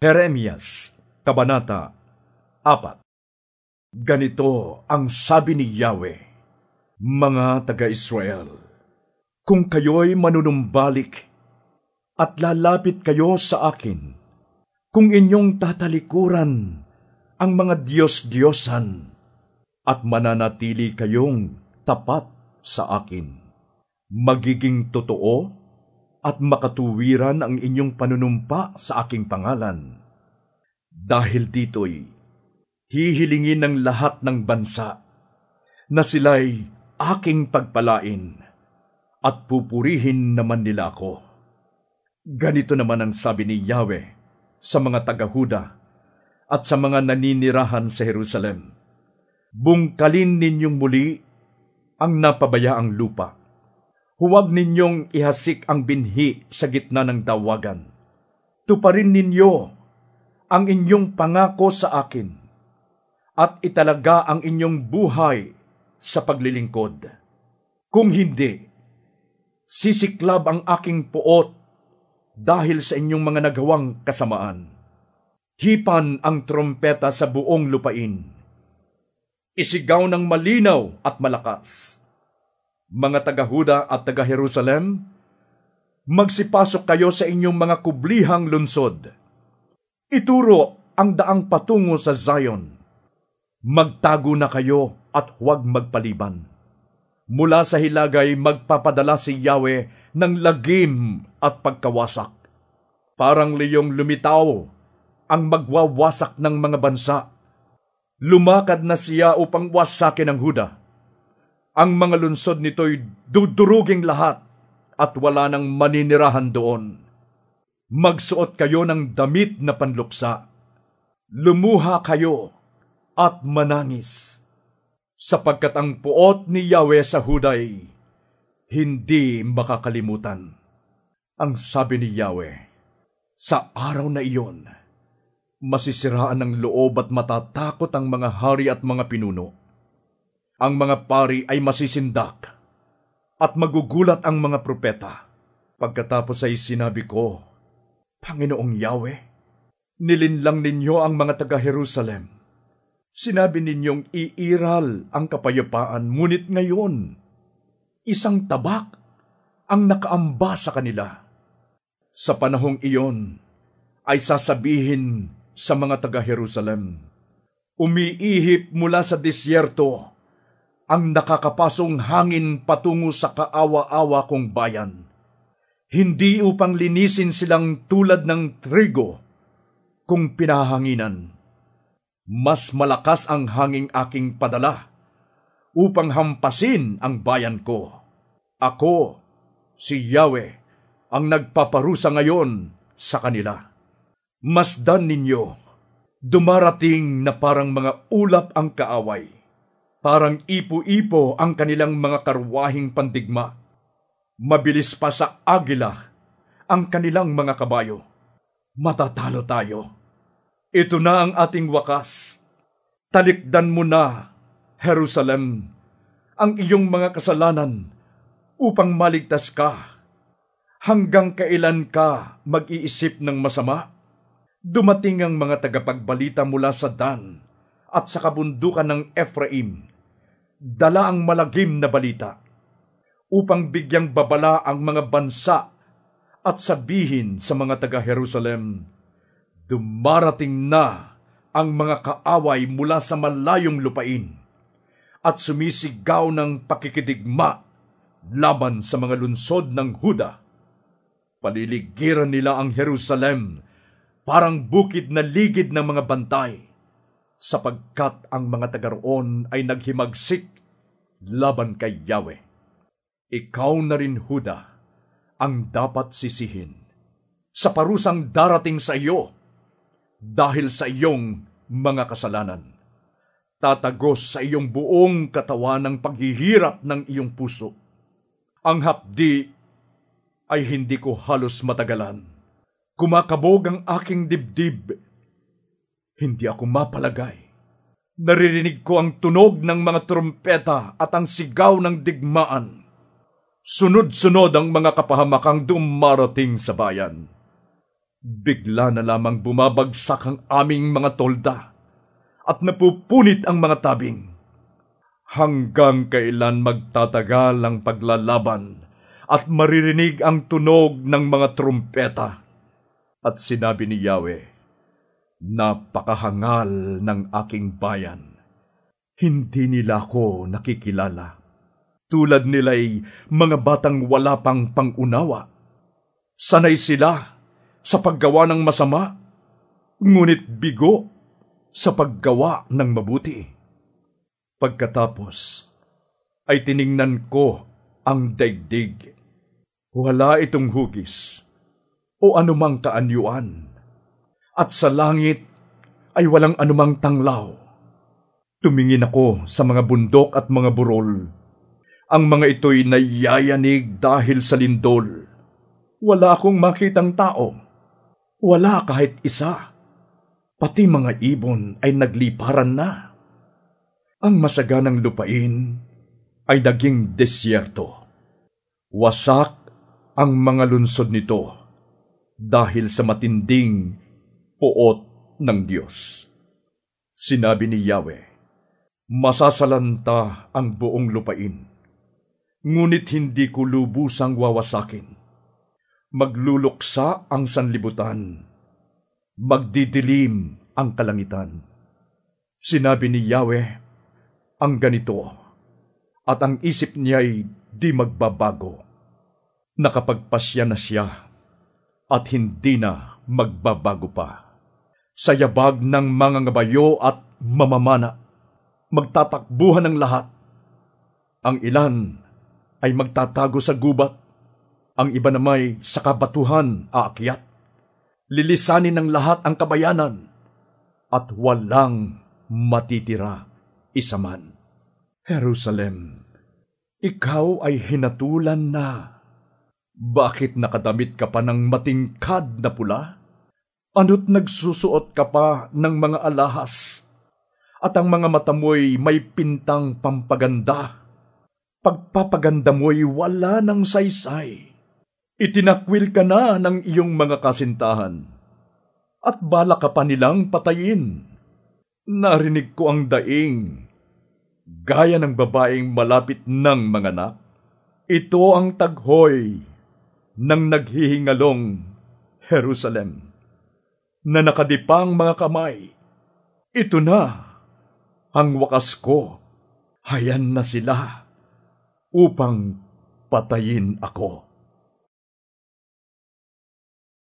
Jeremias, Kabanata 4. Ganito ang sabi ni Yahweh, mga taga-Israel, kung kayo'y manunumbalik at lalapit kayo sa akin, kung inyong tatalikuran ang mga Diyos-Diyosan at mananatili kayong tapat sa akin, magiging totoo at makatuwiran ang inyong panunumpa sa aking pangalan. Dahil dito'y hihilingin ng lahat ng bansa na sila'y aking pagpalain at pupurihin naman nila ako. Ganito naman ang sabi ni Yahweh sa mga taga-Huda at sa mga naninirahan sa Jerusalem. Bungkalin ninyong muli ang napabayaang lupa. Huwag ninyong ihasik ang binhi sa gitna ng dawagan. Tuparin ninyo ang inyong pangako sa akin at italaga ang inyong buhay sa paglilingkod. Kung hindi, sisiklab ang aking puot dahil sa inyong mga nagawang kasamaan. Hipan ang trompeta sa buong lupain. Isigaw ng malinaw at malakas. Mga taga-Huda at taga-Jerusalem, magsipasok kayo sa inyong mga kublihang lungsod. Ituro ang daang patungo sa Zion. Magtago na kayo at huwag magpaliban. Mula sa hilagay magpapadala si Yahweh ng lagim at pagkawasak. Parang leyong lumitaw ang magwawasak ng mga bansa. Lumakad na siya upang wasakin ang Huda. Ang mga lungsod nito'y duduruging lahat at wala nang maninirahan doon. Magsuot kayo ng damit na panluksa. Lumuha kayo at manangis, sapagkat ang puot ni Yahweh sa Huday hindi makakalimutan. Ang sabi ni Yahweh, sa araw na iyon, masisiraan ng loob at matatakot ang mga hari at mga pinuno. Ang mga pari ay masisindak at magugulat ang mga propeta. Pagkatapos ay sinabi ko, Panginoong Yahweh, nilinlang ninyo ang mga taga-Jerusalem. Sinabi ninyong iiral ang kapayapaan, ngunit ngayon, isang tabak ang nakaamba sa kanila. Sa panahong iyon ay sasabihin sa mga taga-Jerusalem, umiihip mula sa disyerto ang nakakapasong hangin patungo sa kaawa-awa kong bayan. Hindi upang linisin silang tulad ng trigo kung pinahanginan. Mas malakas ang hanging aking padala upang hampasin ang bayan ko. Ako, si Yahweh, ang nagpaparusa ngayon sa kanila. Masdan ninyo, dumarating na parang mga ulap ang kaaway. Parang ipo-ipo ang kanilang mga karwahing pandigma. Mabilis pa sa agila ang kanilang mga kabayo. Matatalo tayo. Ito na ang ating wakas. Talikdan mo na, Jerusalem, ang iyong mga kasalanan upang maligtas ka. Hanggang kailan ka mag-iisip ng masama? Dumating ang mga tagapagbalita mula sa Dan at sa kabundukan ng Ephraim. Dala ang malagim na balita upang bigyang babala ang mga bansa at sabihin sa mga taga-Jerusalem, dumarating na ang mga kaaway mula sa malayong lupain at sumisigaw ng pakikidigma laban sa mga lungsod ng Huda. Paliligiran nila ang Jerusalem parang bukid na ligid ng mga bantay, sapagkat ang mga taga-roon ay naghimagsik laban kay Yahweh. Ikaw na rin, Huda, ang dapat sisihin sa parusang darating sa iyo dahil sa iyong mga kasalanan. Tatagos sa iyong buong katawan ng paghihirap ng iyong puso. Ang hapdi ay hindi ko halos matagalan. Kumakabog ang aking dibdib. Hindi ako mapalagay. Naririnig ko ang tunog ng mga trompeta at ang sigaw ng digmaan. Sunod-sunod ang mga kapahamakang dumarating sa bayan. Bigla na lamang bumabagsak ang aming mga tolda at napupunit ang mga tabing. Hanggang kailan magtatagal ang paglalaban at maririnig ang tunog ng mga trumpeta? At sinabi ni Yahweh, napakahangal ng aking bayan. Hindi nila ako nakikilala. Tulad nila'y mga batang wala pang pangunawa. Sanay sila sa paggawa ng masama, ngunit bigo sa paggawa ng mabuti. Pagkatapos ay tiningnan ko ang daigdig. Wala itong hugis o anumang kaanyuan, at sa langit ay walang anumang tanglaw. Tumingin ako sa mga bundok at mga burol. Ang mga ito'y nayayanig dahil sa lindol. Wala akong makitang tao. Wala kahit isa. Pati mga ibon ay nagliparan na. Ang masaganang lupain ay naging desyerto. Wasak ang mga lunsod nito dahil sa matinding puot ng Diyos. Sinabi ni Yahweh, masasalanta ang buong lupain, ngunit hindi ko lubusang wawasakin. Magluluksa ang sanlibutan, magdidilim ang kalangitan. Sinabi ni Yahweh ang ganito, at ang isip niya'y di magbabago. Nakapagpasya na siya at hindi na magbabago pa. Sa yabag ng mga ngabayo at mamamana, magtatakbuhan ng lahat. Ang ilan ay magtatago sa gubat, ang iba namay sa kabatuhan aakyat. Lilisanin ng lahat ang kabayanan, at walang matitira isa man. Jerusalem, ikaw ay hinatulan na. Bakit nakadamit ka pa ng matingkad na pula? Ano't nagsusuot ka pa ng mga alahas? At ang mga mata mo'y may pintang pampaganda. Pagpapaganda mo'y wala ng saysay. Itinakwil ka na ng iyong mga kasintahan, at bala ka pa nilang patayin. Narinig ko ang daing, gaya ng babaeng malapit ng manganak. Ito ang taghoy ng naghihingalong Jerusalem, na nakadipang mga kamay. Ito na ang wakas ko. Hayan na sila upang patayin ako.